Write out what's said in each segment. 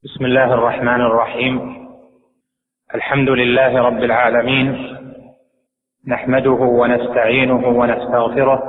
بسم الله الرحمن الرحيم. الحمد لله رب العالمين، نحمده ونستعينه ونستغفره،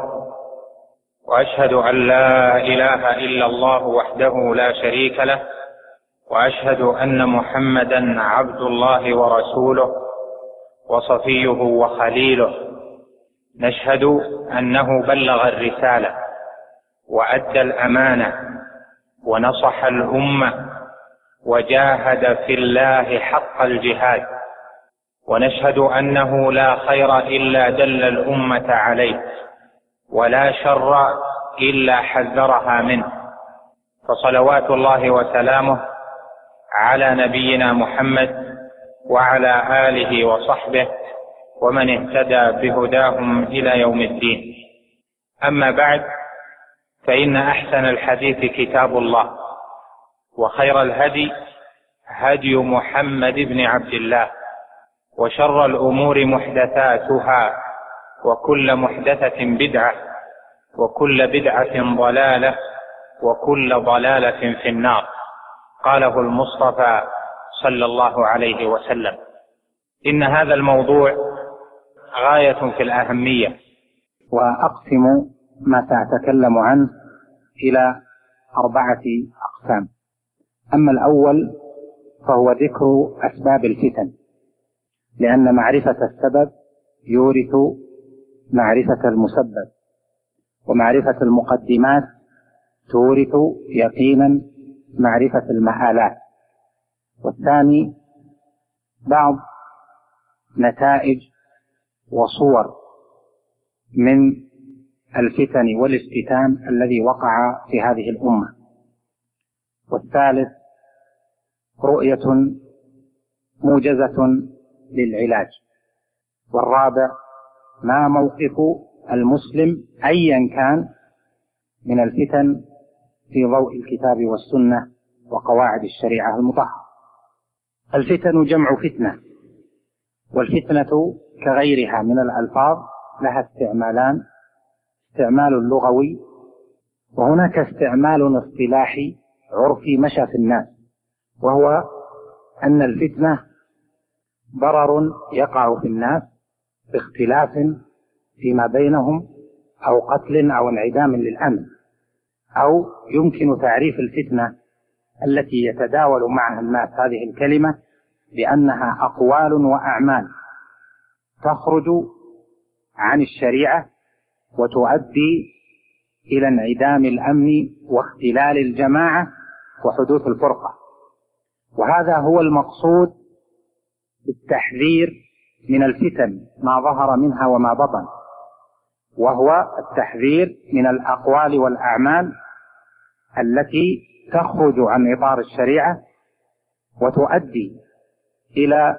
وأشهد أن لا إله إلا الله وحده لا شريك له، وأشهد أن محمدا عبد الله ورسوله وصفيه وخليله. نشهد أنه بلغ الرسالة وأدى الأمانة ونصح الأمة وجاهد في الله حق الجهاد، ونشهد أنه لا خير إلا دل الأمة عليه، ولا شر إلا حذرها منه. فصلوات الله وسلامه على نبينا محمد وعلى آله وصحبه ومن اهتدى بهداهم إلى يوم الدين. أما بعد، فإن أحسن الحديث كتاب الله، وخير الهدي هدي محمد بن عبد الله، وشر الأمور محدثاتها، وكل محدثة بدعة، وكل بدعة ضلالة، وكل ضلالة في النار. قاله المصطفى صلى الله عليه وسلم. إن هذا الموضوع غاية في الأهمية، وأقسم ما سأتكلم عنه إلى 4 أقسام. أما الأول فهو ذكر أسباب الفتن، لأن معرفة السبب يورث معرفة المسبب، ومعرفة المقدمات تورث يقينا معرفة المآلات. والثاني بعض نتائج وصور من الفتن والافتتان الذي وقع في هذه الأمة. والثالث رؤية موجزة للعلاج. والرابع ما موقف المسلم أيا كان من الفتن في ضوء الكتاب والسنة وقواعد الشريعة المطهرة. الفتن جمع فتنة، والفتنة كغيرها من الألفاظ لها استعمالان: استعمال لغوي، وهناك استعمال اصطلاحي عرفي مشى في الناس، وهو أن الفتنة ضرر يقع في الناس باختلاف فيما بينهم، أو قتل أو انعدام للأمن. أو يمكن تعريف الفتنة التي يتداول معها الناس هذه الكلمة بأنها أقوال وأعمال تخرج عن الشريعة وتؤدي إلى انعدام الأمن واختلال الجماعة وحدوث الفرقة. وهذا هو المقصود بالتحذير من الفتن ما ظهر منها وما بطن، وهو التحذير من الأقوال والأعمال التي تخرج عن إطار الشريعة وتؤدي إلى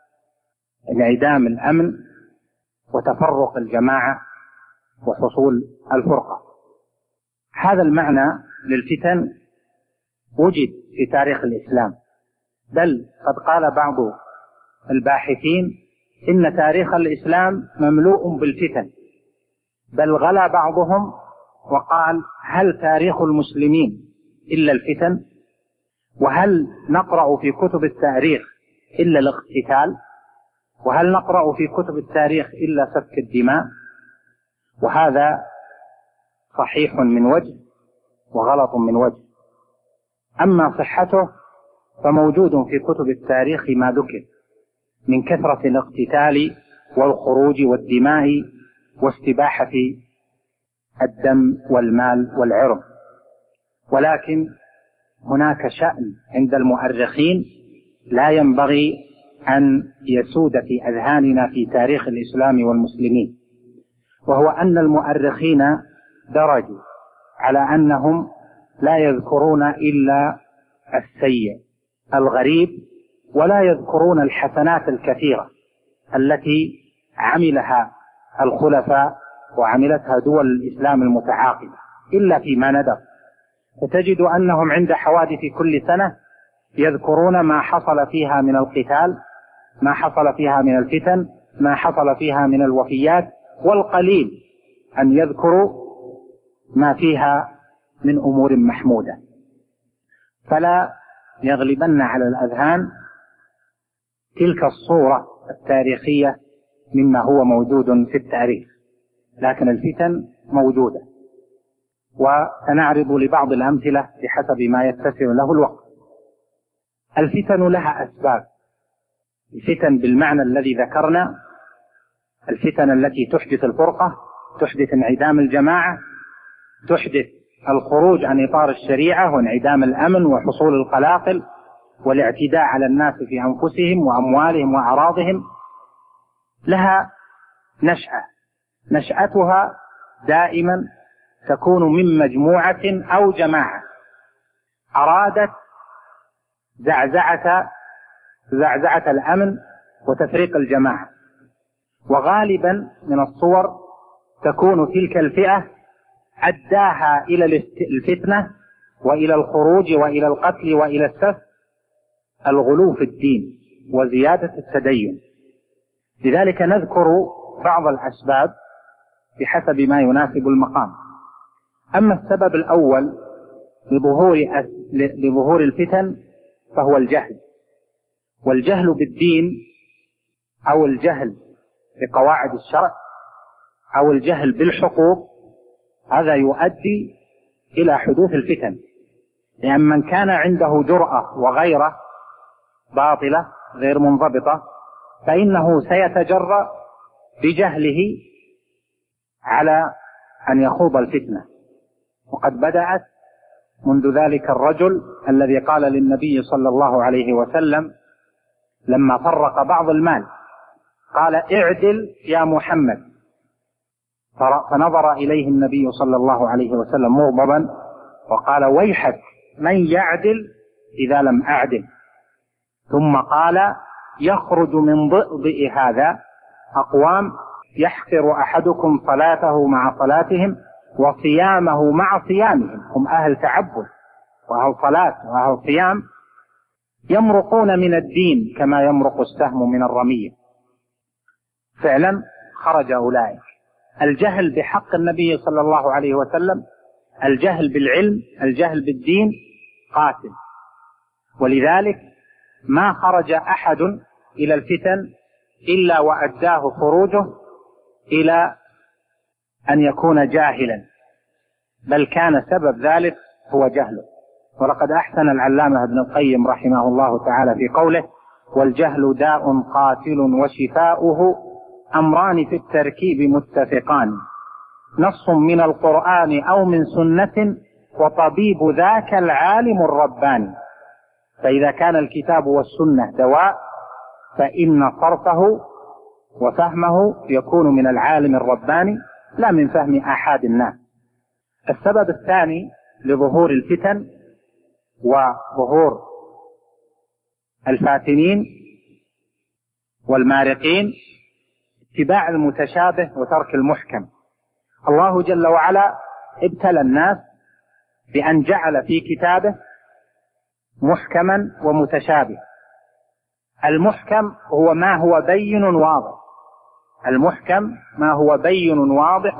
انعدام الأمن وتفرق الجماعة وحصول الفرقة. هذا المعنى للفتن وجد في تاريخ الإسلام، بل قد قال بعض الباحثين إن تاريخ الإسلام مملوء بالفتن، بل غلا بعضهم وقال: هل تاريخ المسلمين إلا الفتن؟ وهل نقرأ في كتب التاريخ إلا الاقتتال؟ وهل نقرأ في كتب التاريخ إلا سفك الدماء؟ وهذا صحيح من وجه وغلط من وجه. أما صحته فموجود في كتب التاريخ ما ذكر من كثرة الاقتتال والخروج والدماء واستباحة الدم والمال والعرض. ولكن هناك شأن عند المؤرخين لا ينبغي أن يسود في أذهاننا في تاريخ الإسلام والمسلمين، وهو أن المؤرخين درجوا على أنهم لا يذكرون إلا السيء الغريب، ولا يذكرون الحسنات الكثيرة التي عملها الخلفاء وعملتها دول الإسلام المتعاقبة إلا فيما ندر. فتجد أنهم عند حوادث كل سنة يذكرون ما حصل فيها من القتال، ما حصل فيها من الفتن، ما حصل فيها من الوفيات، والقليل أن يذكروا ما فيها من أمور محمودة. فلا يغلبن على الأذهان تلك الصورة التاريخية مما هو موجود في التاريخ، لكن الفتن موجودة، وسنعرض لبعض الأمثلة بحسب ما يتسع له الوقت. الفتن لها أسباب، الفتن بالمعنى الذي ذكرنا، الفتن التي تحدث الفرقة، تحدث انعدام الجماعة، تحدث الخروج عن إطار الشريعة وانعدام الأمن وحصول القلاقل والاعتداء على الناس في أنفسهم وأموالهم وأعراضهم، لها نشأتها دائما تكون من مجموعة أو جماعة أرادت زعزعة الأمن وتفريق الجماعة، وغالبا من الصور تكون تلك الفئة أداها إلى الفتنة وإلى الخروج وإلى القتل وإلى السفك الغلو في الدين وزيادة التدين. لذلك نذكر بعض الأسباب بحسب ما يناسب المقام. أما السبب الأول لظهور الفتن فهو الجهل، والجهل بالدين أو الجهل بقواعد الشرع أو الجهل بالحقوق، هذا يؤدي إلى حدوث الفتن، لأن من كان عنده جرأة وغيرة باطلة غير منضبطة فإنه سيتجرأ بجهله على أن يخوض الفتنة. وقد بدأت منذ ذلك الرجل الذي قال للنبي صلى الله عليه وسلم لما فرق بعض المال، قال: اعدل يا محمد. فنظر إليه النبي صلى الله عليه وسلم مغضبا وقال: ويحك، من يعدل إذا لم أعدل؟ ثم قال: يخرج من ضئضئ هذا أقوام يحقر أحدكم صلاته مع صلاتهم وصيامه مع صيامهم، هم أهل تعبد وأهل صلاة وأهل صيام، يمرقون من الدين كما يمرق السهم من الرمية. فعلا خرج أولئك. الجهل بحق النبي صلى الله عليه وسلم، الجهل بالعلم، الجهل بالدين قاتل، ولذلك ما خرج أحد إلى الفتن إلا وأداه خروجه إلى أن يكون جاهلا، بل كان سبب ذلك هو جهله. ولقد أحسن العلامة ابن القيم رحمه الله تعالى في قوله: والجهل داء قاتل وشفاؤه أمران في التركيب متفقان، نص من القرآن أو من سنة وطبيب ذاك العالم الرباني. فإذا كان الكتاب والسنة دواء فإن صرفه وفهمه يكون من العالم الرباني لا من فهم أحد الناس. السبب الثاني لظهور الفتن وظهور الفاتنين والمارقين اتباع المتشابه وترك المحكم. الله جل وعلا ابتلى الناس بأن جعل في كتابه محكما ومتشابه. المحكم هو ما هو بين واضح، المحكم ما هو بين واضح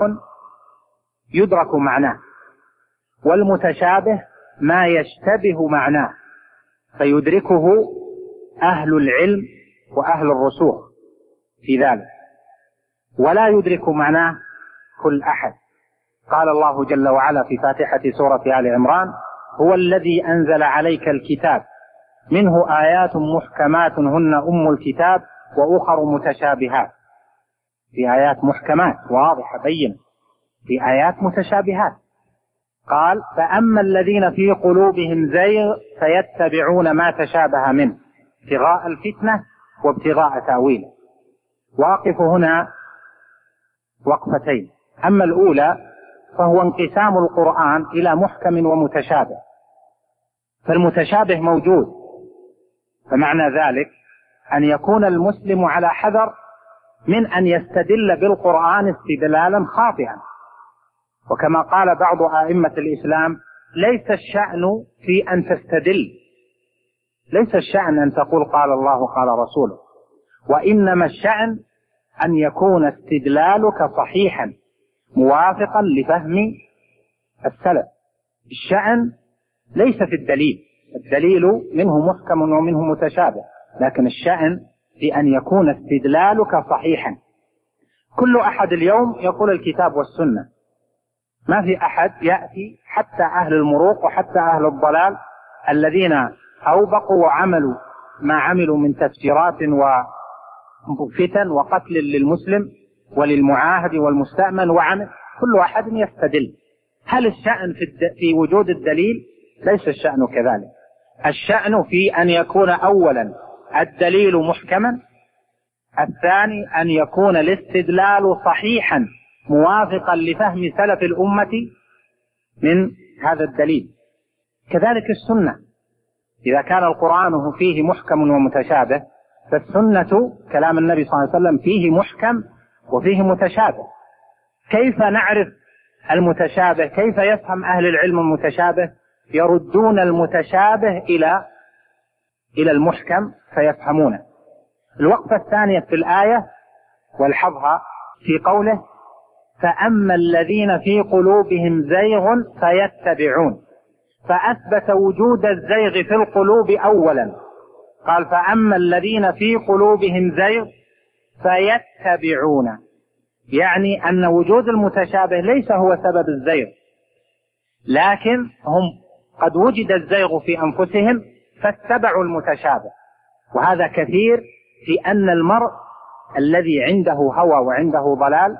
يدرك معناه، والمتشابه ما يشتبه معناه فيدركه أهل العلم وأهل الرسوخ في ذلك، ولا يدرك معناه كل أحد. قال الله جل وعلا في فاتحة سورة آل عمران: هو الذي أنزل عليك الكتاب منه آيات محكمات هن أم الكتاب وأخر متشابهات. في آيات محكمات واضحة بينة، في آيات متشابهات. قال: فأما الذين في قلوبهم زيغ فيتبعون ما تشابه منه ابتغاء الفتنة وابتغاء تأويله. واقف هنا وقفتين. أما الأولى فهو انقسام القرآن إلى محكم ومتشابه، فالمتشابه موجود، فمعنى ذلك أن يكون المسلم على حذر من أن يستدل بالقرآن استدلالا خاطئا. وكما قال بعض أئمة الإسلام: ليس الشأن في أن تستدل، ليس الشأن أن تقول قال الله قال رسوله، وإنما الشأن أن يكون استدلالك صحيحا موافقا لفهم السلف. الشأن ليس في الدليل، الدليل منه محكم ومنه متشابه، لكن الشأن في أن يكون استدلالك صحيحا. كل أحد اليوم يقول الكتاب والسنة، ما في أحد يأتي حتى أهل المروق وحتى أهل الضلال الذين أوبقوا وعملوا ما عملوا من تفجيرات وفتن وقتل للمسلم وللمعاهد والمستأمن وعمل، كل أحد يستدل. هل الشأن في وجود الدليل؟ ليس الشأن كذلك. الشأن في أن يكون أولا الدليل محكما، الثاني أن يكون الاستدلال صحيحا موافقا لفهم سلف الأمة من هذا الدليل. كذلك السنة، إذا كان القرآن فيه محكم ومتشابه فالسنة كلام النبي صلى الله عليه وسلم فيه محكم وفيه متشابه. كيف نعرف المتشابه؟ كيف يفهم أهل العلم المتشابه؟ يردون المتشابه إلى المحكم فيفهمونه. الوقفة الثانية في الآية والحظها في قوله فأما الذين في قلوبهم زيغ فيتبعون، فأثبت وجود الزيغ في القلوب أولا، قال فأما الذين في قلوبهم زيغ فيتبعون، يعني أن وجود المتشابه ليس هو سبب الزيغ، لكن هم قد وجد الزيغ في أنفسهم فاتبعوا المتشابه. وهذا كثير في أن المرء الذي عنده هوى وعنده ضلال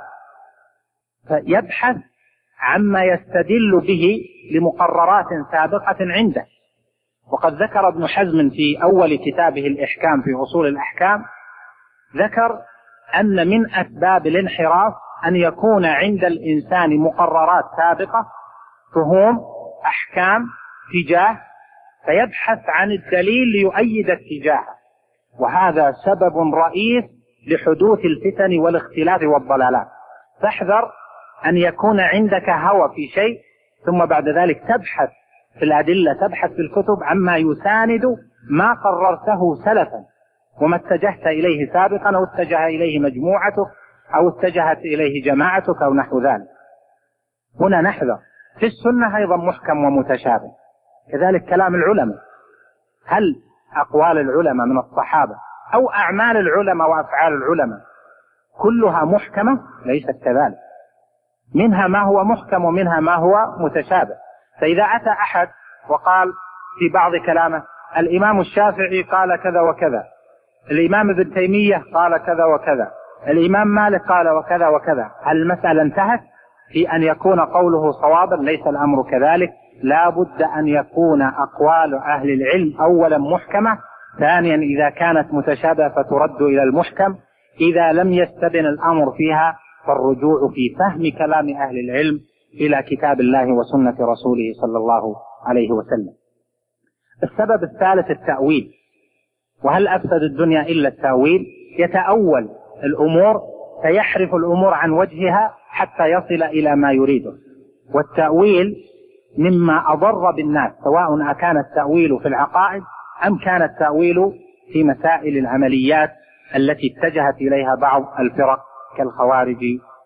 فيبحث عما يستدل به لمقررات سابقة عنده. وقد ذكر ابن حزم في أول كتابه الإحكام في أصول الأحكام، ذكر أن من أسباب الانحراف أن يكون عند الإنسان مقررات سابقة فهم أحكام اتجاه، فيبحث عن الدليل ليؤيد اتجاهه، وهذا سبب رئيس لحدوث الفتن والاختلاف والضلالات. فاحذر أن يكون عندك هوى في شيء ثم بعد ذلك تبحث في الأدلة، تبحث في الكتب عما يساند ما قررته سلفا وما اتجهت إليه سابقا، أو اتجه إليه مجموعتك أو اتجهت إليه جماعتك أو نحو ذلك. هنا نحذر. في السنة أيضا محكم ومتشابه، كذلك كلام العلماء. هل أقوال العلماء من الصحابة أو أعمال العلماء وأفعال العلماء كلها محكمة؟ ليست كذلك، منها ما هو محكم ومنها ما هو متشابه. فإذا أتى أحد وقال في بعض كلامه الإمام الشافعي قال كذا وكذا، الإمام ابن تيمية قال كذا وكذا، الإمام مالك قال وكذا وكذا، هل المسألة انتهت في أن يكون قوله صوابا؟ ليس الأمر كذلك. لا بد أن يكون أقوال أهل العلم أولا محكمة، ثانيا إذا كانت متشابهة فترد إلى المحكم، إذا لم يستبن الأمر فيها فالرجوع في فهم كلام أهل العلم إلى كتاب الله وسنة رسوله صلى الله عليه وسلم. السبب الثالث التأويل. وهل أفسد الدنيا إلا التأويل؟ يتأول الأمور فيحرف الأمور عن وجهها حتى يصل إلى ما يريده. والتأويل مما أضر بالناس، سواء أكان التأويل في العقائد أم كان التأويل في مسائل العمليات التي اتجهت إليها بعض الفرق كالخوارج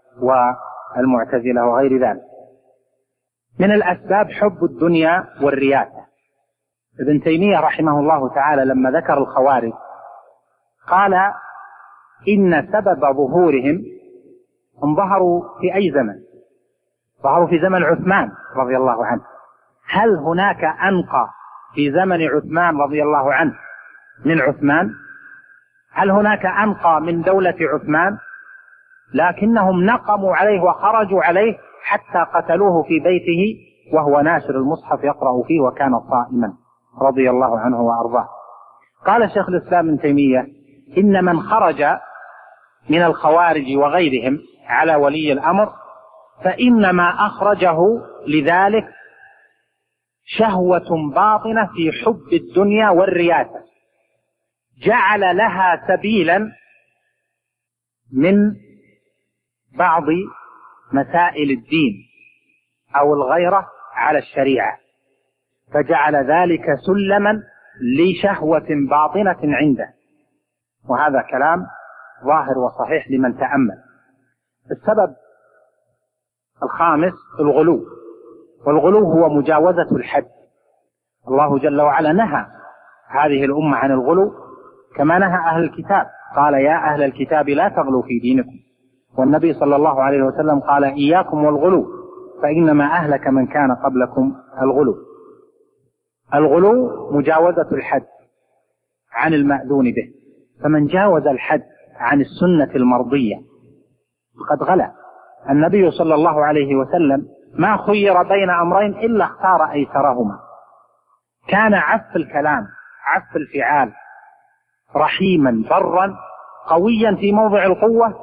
والمعتزلة وغير ذلك. من الأسباب حب الدنيا والرياسة. ابن تيمية رحمه الله تعالى لما ذكر الخوارج قال إن سبب ظهورهم هم ظهروا في أي زمن؟ ظهروا في زمن عثمان رضي الله عنه. هل هناك أنقى في زمن عثمان رضي الله عنه من عثمان؟ هل هناك أنقى من دولة عثمان؟ لكنهم نقموا عليه وخرجوا عليه حتى قتلوه في بيته وهو ناشر المصحف يقرأ فيه وكان صائما رضي الله عنه وأرضاه. قال شيخ الإسلام ابن تيمية إن من خرج من الخوارج وغيرهم على ولي الأمر فإنما أخرجه لذلك شهوة باطنة في حب الدنيا والرياسة، جعل لها سبيلا من بعض مسائل الدين أو الغيرة على الشريعة، فجعل ذلك سلما لشهوة باطنة عنده. وهذا كلام ظاهر وصحيح لمن تأمل. السبب الخامس الغلو. والغلو هو مجاوزة الحد. الله جل وعلا نهى هذه الأمة عن الغلو كما نهى أهل الكتاب، قال يا أهل الكتاب لا تغلوا في دينكم. والنبي صلى الله عليه وسلم قال إياكم والغلو فإنما أهلك من كان قبلكم الغلو. الغلو مجاوزة الحد عن المأذون به، فمن جاوز الحد عن السنة المرضية فقد غلا. النبي صلى الله عليه وسلم ما خير بين أمرين إلا اختار أيسرهما، كان عف الكلام عف الفعال، رحيما برا قويا في موضع القوة،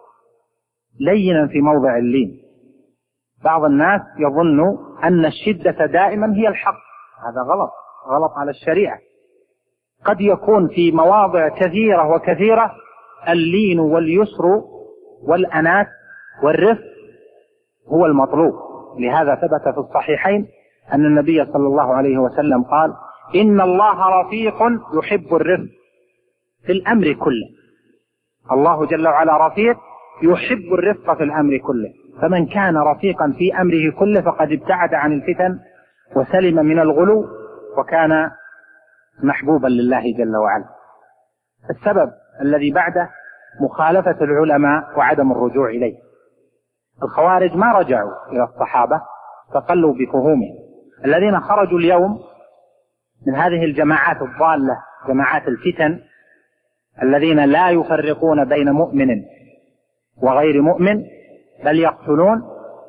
لينا في موضع اللين. بعض الناس يظن أن الشدة دائما هي الحق، هذا غلط على الشريعة. قد يكون في مواضع كثيرة وكثيرة اللين واليسر والأنات والرفق هو المطلوب. لهذا ثبت في الصحيحين أن النبي صلى الله عليه وسلم قال إن الله رفيق يحب الرفق في الأمر كله. الله جل وعلا رفيق يحب الرفق في الأمر كله، فمن كان رفيقا في أمره كله فقد ابتعد عن الفتن وسلم من الغلو وكان محبوبا لله جل وعلا. السبب الذي بعده مخالفة العلماء وعدم الرجوع إليه. الخوارج ما رجعوا إلى الصحابة فقلوا بفهومهم. الذين خرجوا اليوم من هذه الجماعات الضالة جماعات الفتن الذين لا يفرقون بين مؤمن وغير مؤمن بل يقتلون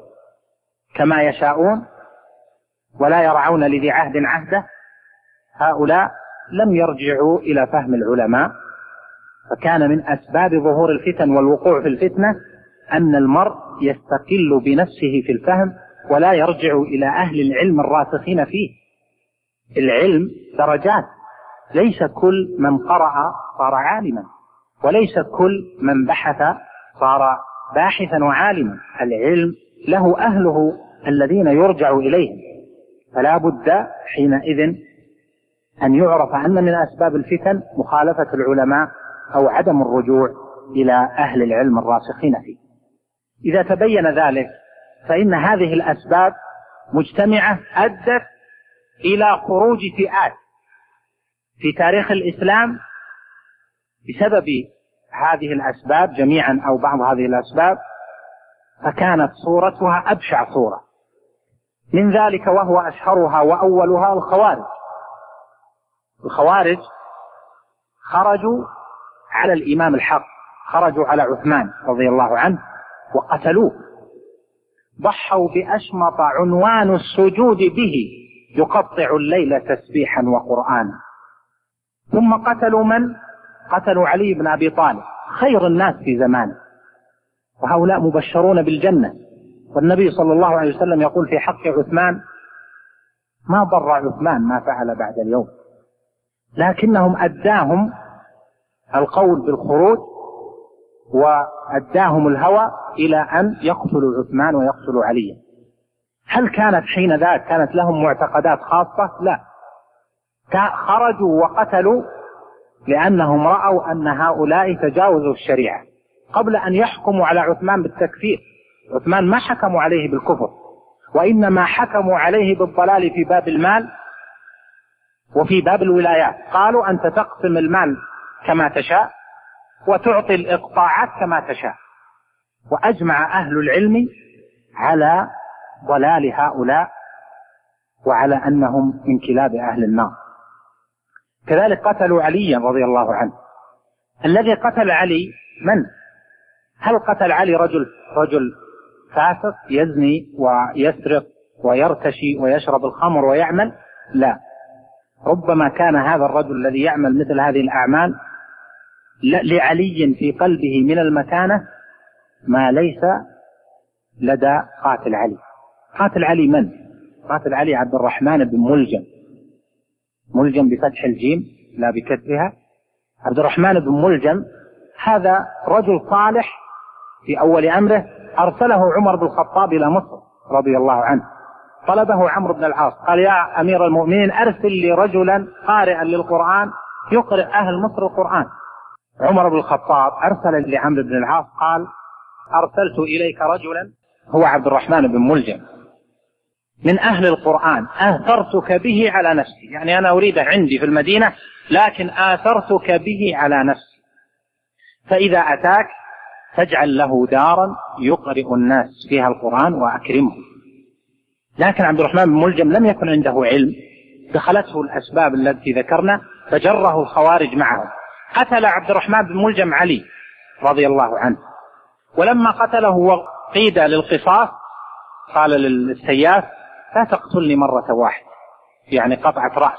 كما يشاءون ولا يرعون لذي عهد عهده، هؤلاء لم يرجعوا إلى فهم العلماء. فكان من أسباب ظهور الفتن والوقوع في الفتنة أن المرء يستقل بنفسه في الفهم ولا يرجع إلى أهل العلم الراسخين فيه. العلم درجات، ليس كل من قرأ صار عالما، وليس كل من بحث صار باحثا وعالما. العلم له أهله الذين يرجع إليهم، فلا بد حينئذ أن يعرف أن من أسباب الفتن مخالفة العلماء أو عدم الرجوع إلى أهل العلم الراسخين فيه. إذا تبين ذلك فإن هذه الأسباب مجتمعة أدت إلى خروج فئات في تاريخ الإسلام بسبب هذه الأسباب جميعا أو بعض هذه الأسباب، فكانت صورتها أبشع صورة. من ذلك وهو أشهرها وأولها الخوارج. الخوارج خرجوا على الإمام الحق، خرجوا على عثمان رضي الله عنه وقتلوه، ضحوا بأشمط عنوان السجود به يقطع الليل تسبيحا وقرآنا. ثم قتلوا من؟ قتلوا علي بن أبي طالب خير الناس في زمانه، وهؤلاء مبشرون بالجنة. والنبي صلى الله عليه وسلم يقول في حق عثمان ما ضر عثمان ما فعل بعد اليوم، لكنهم أداهم القول بالخروج وأداهم الهوى إلى أن يقتلوا عثمان ويقتلوا علي. هل كانت حين ذاك كانت لهم معتقدات خاصة؟ لا، خرجوا وقتلوا لأنهم رأوا أن هؤلاء تجاوزوا الشريعة قبل أن يحكموا على عثمان بالتكفير. عثمان ما حكموا عليه بالكفر، وإنما حكموا عليه بالضلال في باب المال وفي باب الولايات. قالوا أنت تقسم المال كما تشاء وتعطي الإقطاعات كما تشاء. وأجمع أهل العلم على ضلال هؤلاء وعلى أنهم من كلاب أهل النار. كذلك قتلوا عليا رضي الله عنه. الذي قتل علي من؟ هل قتل علي رجل فاسق يزني ويسرق ويرتشي ويشرب الخمر ويعمل؟ لا، ربما كان هذا الرجل الذي يعمل مثل هذه الأعمال لعلي في قلبه من المكانة ما ليس لدى قاتل علي. قاتل علي من؟ قاتل علي عبد الرحمن بن ملجم، ملجم بفتح الجيم لا بكسرها. عبد الرحمن بن ملجم هذا رجل صالح في أول أمره، أرسله عمر بن الخطاب إلى مصر رضي الله عنه. طلبه عمرو بن العاص قال يا أمير المؤمنين أرسل لي رجلا قارئا للقرآن يقرئ أهل مصر القرآن. عمر بن الخطاب أرسل لعمرو بن العاص قال أرسلت إليك رجلا هو عبد الرحمن بن ملجم من أهل القرآن آثرتك به على نفسي، يعني أنا أريده عندي في المدينة لكن آثرتك به على نفسي، فإذا أتاك فاجعل له دارا يقرئ الناس فيها القرآن وأكرمه. لكن عبد الرحمن بن ملجم لم يكن عنده علم، دخلته الأسباب التي ذكرنا فجره الخوارج معه. قتل عبد الرحمن بن ملجم علي رضي الله عنه، ولما قتله وقيد للقصاص قال للسياف: لا تقتلني مرة واحدة، يعني قطعة رأس،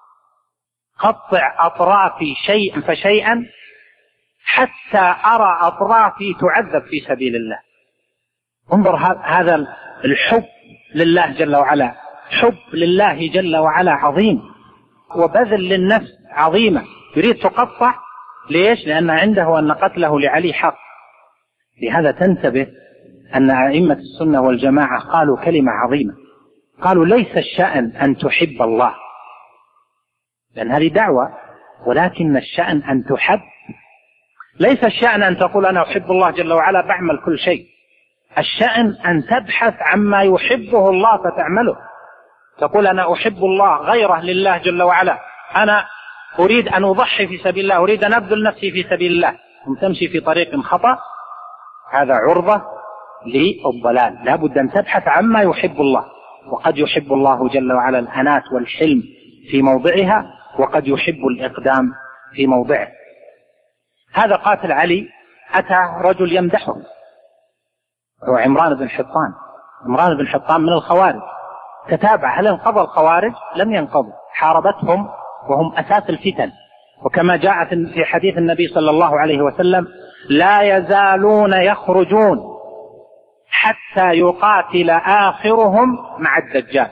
قطع أطرافي شيئا فشيئا حتى أرى أطرافي تعذب في سبيل الله. انظر هذا الحب لله جل وعلا، حب لله جل وعلا عظيم، وبذل للنفس عظيمة، يريد تقطع. ليش؟ لأن عنده أن قتله لعلي حق. لهذا تنتبه أن أئمة السنة والجماعة قالوا كلمة عظيمة، قالوا: ليس الشأن أن تحب الله، لأن هذه دعوة، ولكن الشأن أن تحب. ليس الشأن أن تقول أنا أحب الله جل وعلا بعمل كل شيء، الشأن أن تبحث عما يحبه الله فتعمله. تقول أنا أحب الله غيره لله جل وعلا، أنا أريد أن أضحي في سبيل الله، أريد أن أبذل نفسي في سبيل الله، ثم تمشي في طريق خطأ، هذا عرضة للضلال. لا بد أن تبحث عما يحب الله، وقد يحب الله جل وعلا الأنات والحلم في موضعها، وقد يحب الإقدام في موضعه. هذا قاتل علي أتى رجل يمدحه، هو عمران بن حطان. عمران بن حطان من الخوارج، تتابع هل انقضى الخوارج؟ لم ينقضوا، حاربتهم وهم أساس الفتن، وكما جاءت في حديث النبي صلى الله عليه وسلم: لا يزالون يخرجون حتى يقاتل آخرهم مع الدجال.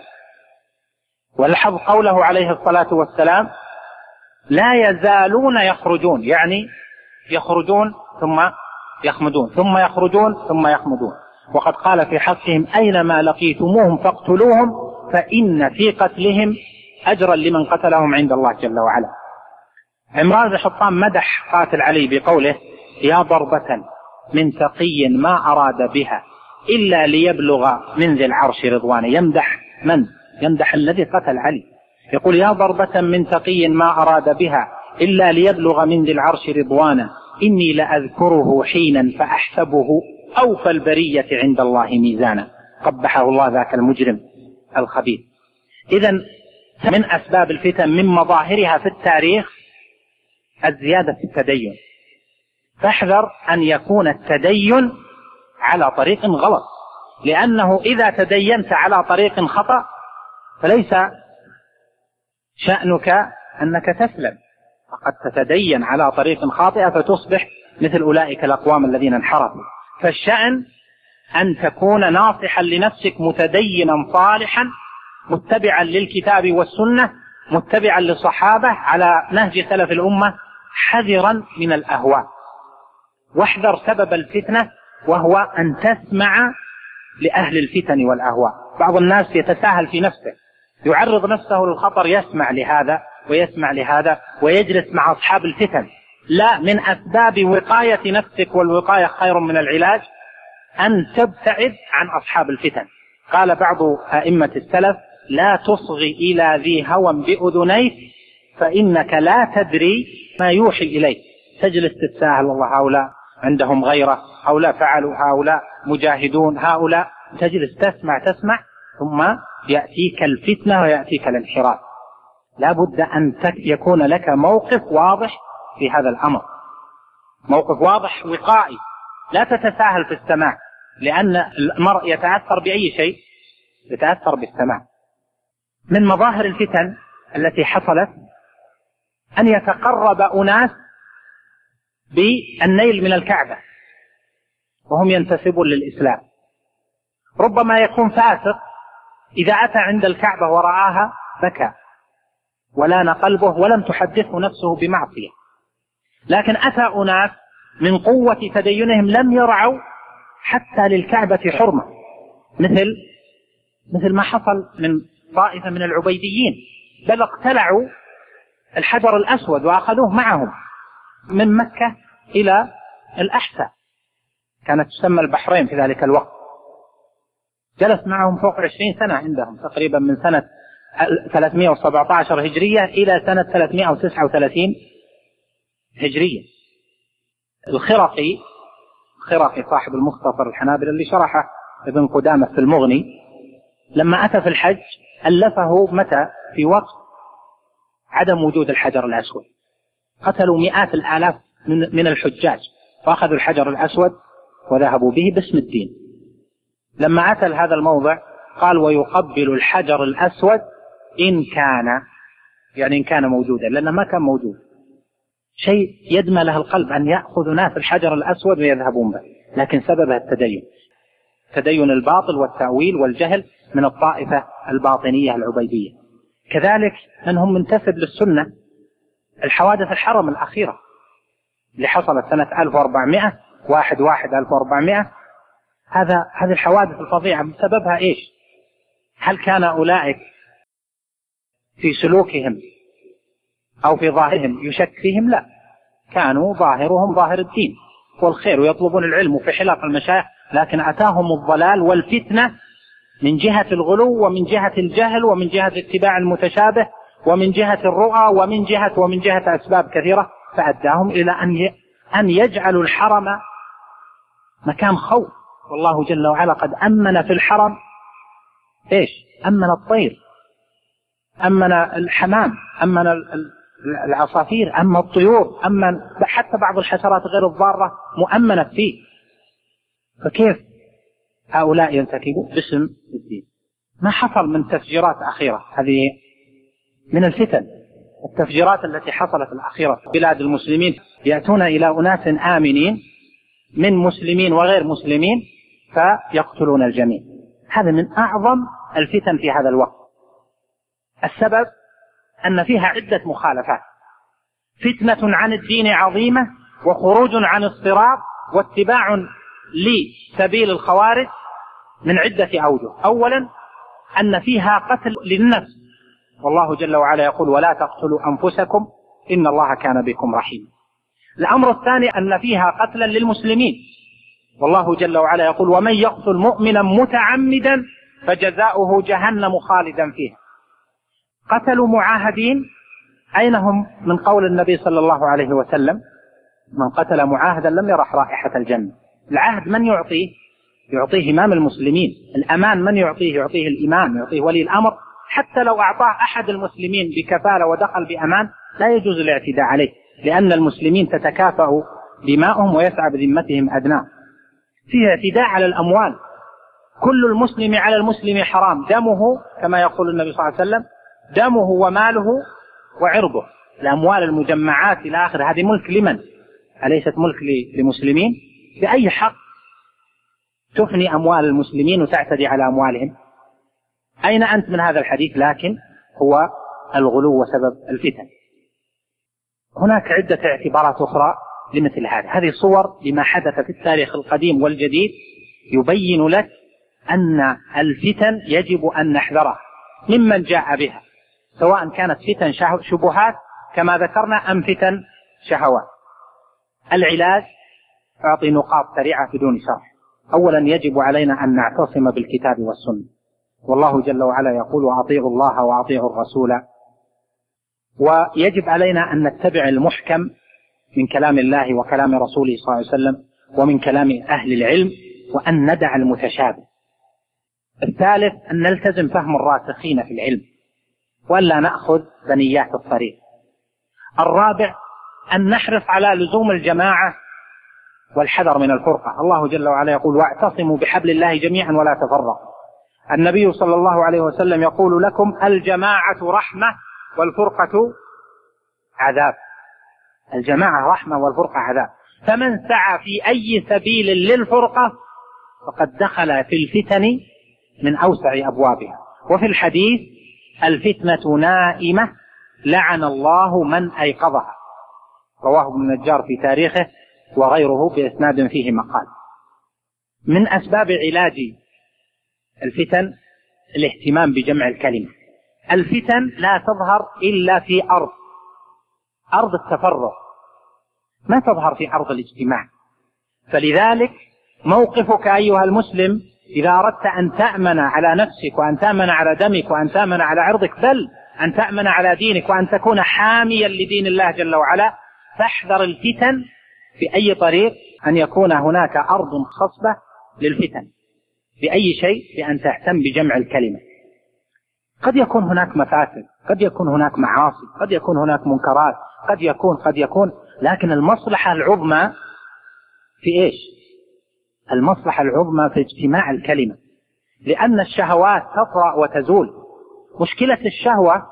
ولحظ قوله عليه الصلاة والسلام: لا يزالون يخرجون، يعني يخرجون ثم يخمدون، ثم يخرجون ثم يخمدون. وقد قال في حقهم: أينما لقيتموهم فاقتلوهم فإن في قتلهم أجرا لمن قتلهم عند الله جل وعلا. عمران بن حطان مدح قاتل علي بقوله: يا ضربة من تقي ما أراد بها إلا ليبلغ من ذي العرش رضوانه. يمدح من؟ يمدح الذي قتل علي، يقول: يا ضربة من تقي ما أراد بها إلا ليبلغ من ذي العرش رضوانه، إني لأذكره حينا فأحسبه أوفى البرية عند الله ميزانا. قبحه الله ذاك المجرم الخبيث. إذن من أسباب الفتن من مظاهرها في التاريخ الزيادة في التدين، فاحذر أن يكون التدين على طريق غلط، لأنه إذا تدينت على طريق خطأ فليس شأنك أنك تسلم، فقد تتدين على طريق خاطئة فتصبح مثل أولئك الأقوام الذين انحرفوا. فالشأن أن تكون ناصحا لنفسك، متدينا صالحا، متبعا للكتاب والسنة، متبعا للصحابة على نهج سلف الأمة، حذرا من الأهواء. واحذر سبب الفتنة، وهو أن تسمع لأهل الفتن والأهواء. بعض الناس يتساهل في نفسه، يعرض نفسه للخطر، يسمع لهذا ويسمع لهذا ويجلس مع أصحاب الفتن. لا، من أسباب وقاية نفسك، والوقاية خير من العلاج، أن تبتعد عن أصحاب الفتن. قال بعض أئمة السلف: لا تصغي إلى ذي هوى بأذنيك فإنك لا تدري ما يوحي إليك. تجلس تتساهل: والله هؤلاء عندهم غيرة، هؤلاء فعلوا، هؤلاء مجاهدون، هؤلاء. تجلس تسمع ثم يأتيك الفتنة ويأتيك الانحراف. لا بد أن يكون لك موقف واضح في هذا الأمر، موقف واضح وقائي، لا تتساهل في السماع، لأن المرء يتأثر بأي شيء، يتأثر بالسماع. من مظاهر الفتن التي حصلت أن يتقرب أناس بالنيل من الكعبة وهم ينتسبون للإسلام. ربما يكون فاسق، إذا أتى عند الكعبة ورآها بكى ولان قلبه ولم تحدثه نفسه بمعصية. لكن أتى أناس من قوة تدينهم لم يرعوا حتى للكعبة حرمة، مثل ما حصل من طائفة من العبيديين، بل اقتلعوا الحجر الأسود وأخذوه معهم من مكة إلى الأحساء، كانت تسمى البحرين في ذلك الوقت. جلس معهم فوق 20 سنة عندهم، تقريبا من سنة 317 هجرية إلى سنة 339 هجرية. الخرقي صاحب المختصر الحنابلة اللي شرحه ابن قدامة في المغني، لما أتى في الحج ألفه متى؟ في وقت عدم وجود الحجر الأسود، قتلوا مئات الآلاف من الحجاج، فأخذوا الحجر الأسود وذهبوا به باسم الدين. لما أتى لهذا الموضع قال: ويقبل الحجر الأسود إن كان موجودا، لأنه ما كان موجود شيء يدمى له القلب أن يأخذ ناس الحجر الأسود ويذهبون به، لكن سببها تدين الباطل والتأويل والجهل من الطائفة الباطنية العبيدية. كذلك أنهم منتسب للسنة، الحوادث الحرم الأخيرة اللي حصلت سنة 1400 هذه الحوادث الفظيعة سببها إيش؟ هل كان أولئك في سلوكهم أو في ظاهرهم يشك فيهم؟ لا، كانوا ظاهرهم ظاهر الدين والخير ويطلبون العلم في حلق المشايخ، لكن أتاهم الضلال والفتنة من جهة الغلو ومن جهة الجهل ومن جهة اتباع المتشابه ومن جهة الرؤى ومن جهة أسباب كثيرة، فأداهم إلى أن يجعلوا الحرم مكان خوف. والله جل وعلا قد أمن في الحرم إيش؟ أمن الطير، أمن الحمام، أمن العصافير، أمن الطيور، أمن حتى بعض الحشرات غير الضارة مؤمنة فيه. فكيف هؤلاء ينتكبوا باسم الدين؟ ما حصل من تفجيرات أخيرة؟ هذه من الفتن، التفجيرات التي حصلت الأخيرة في بلاد المسلمين، يأتون إلى أناس آمنين من مسلمين وغير مسلمين فيقتلون الجميع. هذا من أعظم الفتن في هذا الوقت. السبب أن فيها عدة مخالفات: فتنة عن الدين عظيمة، وخروج عن الصراط، واتباع لسبيل الخوارج من عدة أوجه. أولا أن فيها قتل للنفس، والله جل وعلا يقول: ولا تقتلوا أنفسكم إن الله كان بكم رحيما. الأمر الثاني أن فيها قتلا للمسلمين، والله جل وعلا يقول: ومن يقتل مؤمنا متعمدا فجزاؤه جهنم خالدا فيها. قتلوا معاهدين، أين هم من قول النبي صلى الله عليه وسلم: من قتل معاهدا لم يرح رائحة الجنة. العهد من يعطيه؟ يعطيه إمام المسلمين. الأمان من يعطيه؟ يعطيه الإمام، يعطيه ولي الأمر. حتى لو أعطاه أحد المسلمين بكفالة ودخل بأمان لا يجوز الاعتداء عليه، لأن المسلمين تتكافأ دماؤهم ويسعى بذمتهم أدناه. فيه اعتداء على الأموال، كل المسلم على المسلم حرام، دمه كما يقول النبي صلى الله عليه وسلم: دمه وماله وعرضه. الأموال المجمعات إلى آخر هذه ملك لمن؟ أليست ملك لمسلمين؟ بأي حق تفني أموال المسلمين وتعتدي على أموالهم؟ أين أنت من هذا الحديث؟ لكن هو الغلو وسبب الفتن. هناك عدة اعتبارات أخرى لمثل هذا. هذه صور لما حدث في التاريخ القديم والجديد يبين لك أن الفتن يجب أن نحذرها ممن جاء بها، سواء كانت فتن شبهات كما ذكرنا أم فتن شهوات. العلاج أعطي نقاط سريعة بدون شرح. أولا يجب علينا أن نعتصم بالكتاب والسنة، والله جل وعلا يقول: وأطيعوا الله وأطيعوا الرسول. ويجب علينا أن نتبع المحكم من كلام الله وكلام رسوله صلى الله عليه وسلم ومن كلام أهل العلم، وأن ندع المتشابه. الثالث أن نلتزم فهم الراسخين في العلم وألا نأخذ بنيات الطريق. الرابع أن نحرص على لزوم الجماعة والحذر من الفرقة. الله جل وعلا يقول: واعتصموا بحبل الله جميعا ولا تفرقوا. النبي صلى الله عليه وسلم يقول لكم: الجماعة رحمة والفرقة عذاب. الجماعة رحمة والفرقة عذاب. فمن سعى في أي سبيل للفرقة فقد دخل في الفتن من أوسع أبوابها. وفي الحديث: الفتنة نائمة لعن الله من أيقظها، رواه ابن النجار في تاريخه وغيره بإسناد فيه مقال. من أسباب علاج الفتن الاهتمام بجمع الكلمة. الفتن لا تظهر إلا في أرض التفرق، ما تظهر في أرض الاجتماع. فلذلك موقفك أيها المسلم إذا أردت أن تأمن على نفسك وأن تأمن على دمك وأن تأمن على عرضك، بل أن تأمن على دينك وأن تكون حاميا لدين الله جل وعلا، فاحذر الفتن بأي طريق، أن يكون هناك أرض خصبة للفتن بأي شيء، بأن تهتم بجمع الكلمة. قد يكون هناك مفاسد، قد يكون هناك معاصي، قد يكون هناك منكرات، قد يكون، لكن المصلحة العظمى في إيش؟ المصلحة العظمى في اجتماع الكلمة، لأن الشهوات تطرأ وتزول. مشكلة الشهوة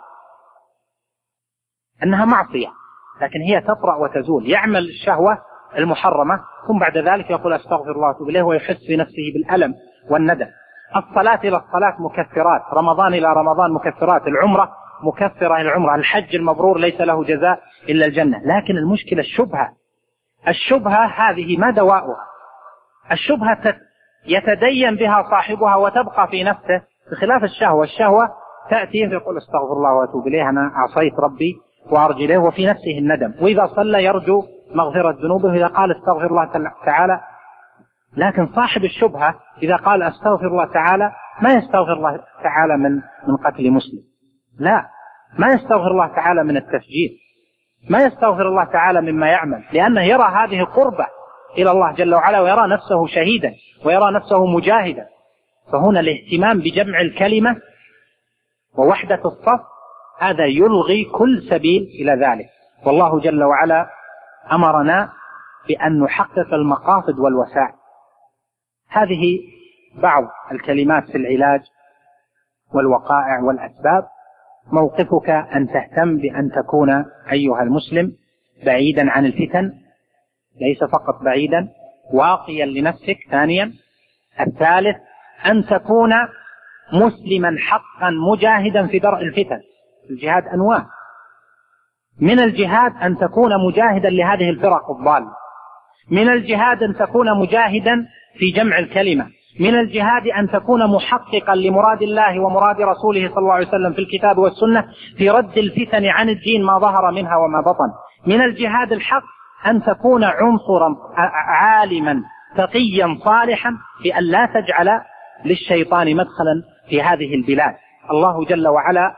أنها معصية، لكن هي تطرأ وتزول. يعمل الشهوة المحرمة ثم بعد ذلك يقول أستغفر الله وأتوب إليه ويحس في نفسه بالألم والندم. الصلاة إلى الصلاة مكفرات، رمضان إلى رمضان مكفرات، العمرة مكفرة إلى العمرة، الحج المبرور ليس له جزاء إلا الجنة. لكن المشكلة الشبهة هذه ما دواؤها؟ الشبهة يتدين بها صاحبها وتبقى في نفسه، بخلاف الشهوة تأتي يقول استغفر الله وأتوب إليه، أنا عصيت ربي وأرجو إليه، وفي نفسه الندم، وإذا صلى يرجو مغفرة ذنوبه إذا قال استغفر الله تعالى. لكن صاحب الشبهة إذا قال استغفر الله تعالى ما يستغفر الله تعالى من قتل مسلم، لا، ما يستغفر الله تعالى من التفجير، ما يستغفر الله تعالى مما يعمل، لأنه يرى هذه قربة إلى الله جل وعلا، ويرى نفسه شهيدا ويرى نفسه مجاهدا. فهنا الاهتمام بجمع الكلمة ووحدة الصف هذا يلغي كل سبيل إلى ذلك. والله جل وعلا أمرنا بأن نحقق المقاصد والوسائل. هذه بعض الكلمات في العلاج والوقائع والأسباب. موقفك أن تهتم بأن تكون أيها المسلم بعيدا عن الفتن، ليس فقط بعيدا، واقيا لنفسك. ثانيا، الثالث أن تكون مسلما حقا مجاهدا في درء الفتن. الجهاد أنواع، من الجهاد أن تكون مجاهدا لهذه الفرق الضالة، من الجهاد أن تكون مجاهدا في جمع الكلمة، من الجهاد أن تكون محققا لمراد الله ومراد رسوله صلى الله عليه وسلم في الكتاب والسنة في رد الفتن عن الدين ما ظهر منها وما بطن. من الجهاد الحق أن تكون عنصرا عالما تقيا صالحا بأن لا تجعل للشيطان مدخلا في هذه البلاد. الله جل وعلا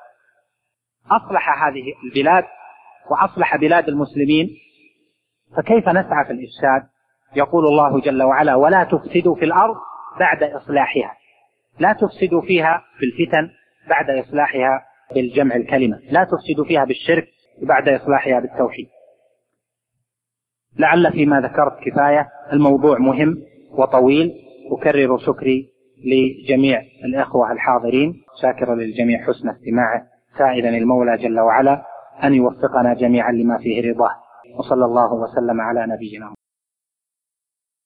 أصلح هذه البلاد وأصلح بلاد المسلمين، فكيف نسعى في الإفساد؟ يقول الله جل وعلا ولا تفسدوا في الأرض بعد إصلاحها. لا تفسدوا فيها بالفتن بعد إصلاحها بالجمع الكلمة، لا تفسدوا فيها بالشرك بعد إصلاحها بالتوحيد. لعل فيما ذكرت كفاية، الموضوع مهم وطويل. أكرر شكري لجميع الإخوة الحاضرين، شاكرا للجميع حسن استماعه، سائلا المولى جل وعلا أن يوفقنا جميعا لما فيه رضاه، وصلى الله وسلم على نبينا.